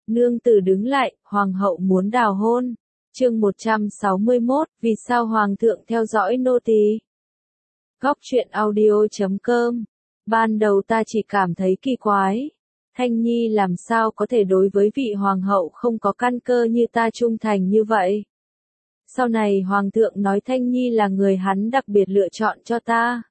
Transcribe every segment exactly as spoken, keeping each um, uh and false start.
Nương tử đứng lại, hoàng hậu muốn đào hôn. Chương một trăm sáu mươi mốt, vì sao hoàng thượng theo dõi nô tỳ? Góc truyện audio chấm com. Ban đầu ta chỉ cảm thấy kỳ quái. Thanh Nhi làm sao có thể đối với vị hoàng hậu không có căn cơ như ta trung thành như vậy? Sau này hoàng thượng nói Thanh Nhi là người hắn đặc biệt lựa chọn cho ta.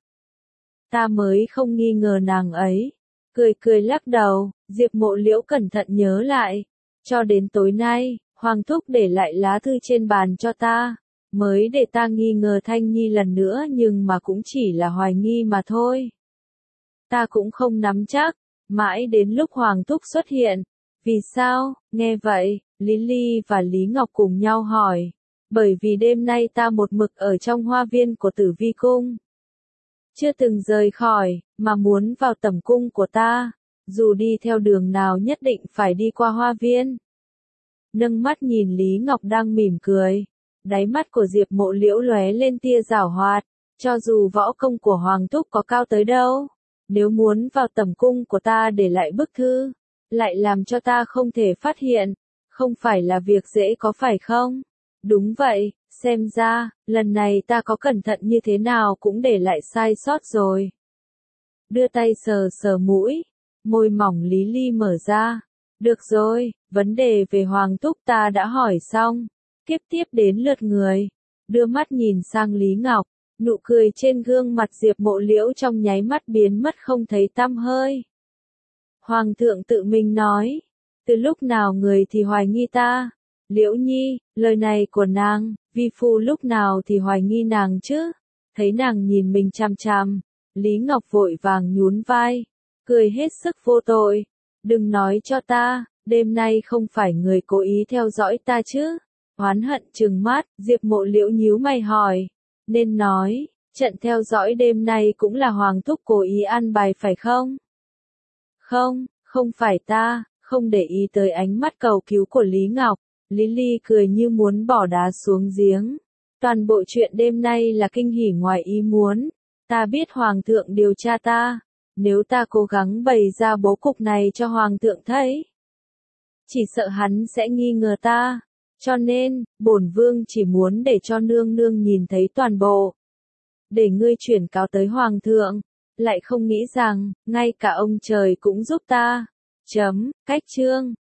Ta mới không nghi ngờ nàng ấy. Cười cười lắc đầu, Diệp Mộ Liễu cẩn thận nhớ lại. Cho đến tối nay, hoàng thúc để lại lá thư trên bàn cho ta. Mới để ta nghi ngờ Thanh Nhi lần nữa nhưng mà cũng chỉ là hoài nghi mà thôi. Ta cũng không nắm chắc, mãi đến lúc hoàng thúc xuất hiện. Vì sao? Nghe vậy, Lý Ly và Lý Ngọc cùng nhau hỏi. Bởi vì đêm nay ta một mực ở trong hoa viên của Tử Vi Cung. Chưa từng rời khỏi, mà muốn vào tẩm cung của ta. Dù đi theo đường nào nhất định phải đi qua hoa viên. Nâng mắt nhìn Lý Ngọc đang mỉm cười. Đáy mắt của Diệp Mộ Liễu lóe lên tia giảo hoạt. Cho dù võ công của Hoàng Thúc có cao tới đâu. Nếu muốn vào tẩm cung của ta để lại bức thư. Lại làm cho ta không thể phát hiện. Không phải là việc dễ có phải không? Đúng vậy, xem ra, lần này ta có cẩn thận như thế nào cũng để lại sai sót rồi. Đưa tay sờ sờ mũi, môi mỏng Lý Ly mở ra. Được rồi, vấn đề về Hoàng Thúc ta đã hỏi xong. Tiếp tiếp đến lượt người. Đưa mắt nhìn sang Lý Ngọc, nụ cười trên gương mặt Diệp Mộ Liễu trong nháy mắt biến mất không thấy tăm hơi. Hoàng thượng tự mình nói, từ lúc nào người thì hoài nghi ta? Liễu Nhi, lời này của nàng, vi phu lúc nào thì hoài nghi nàng chứ? Thấy nàng nhìn mình chằm chằm, Lý Ngọc vội vàng nhún vai, cười hết sức vô tội. Đừng nói cho ta, đêm nay không phải người cố ý theo dõi ta chứ? Oán hận trừng mắt, Diệp Mộ Liễu nhíu mày hỏi. Nên nói, trận theo dõi đêm nay cũng là Hoàng Thúc cố ý ăn bài phải không? Không, không phải ta, không để ý tới ánh mắt cầu cứu của Lý Ngọc. Lý Ly cười như muốn bỏ đá xuống giếng. Toàn bộ chuyện đêm nay là kinh hỉ ngoài ý muốn. Ta biết Hoàng thượng điều tra ta. Nếu ta cố gắng bày ra bố cục này cho Hoàng thượng thấy, chỉ sợ hắn sẽ nghi ngờ ta. Cho nên, bổn vương chỉ muốn để cho nương nương nhìn thấy toàn bộ. Để ngươi chuyển cáo tới Hoàng thượng. Lại không nghĩ rằng, ngay cả ông trời cũng giúp ta. Chấm, cách chương.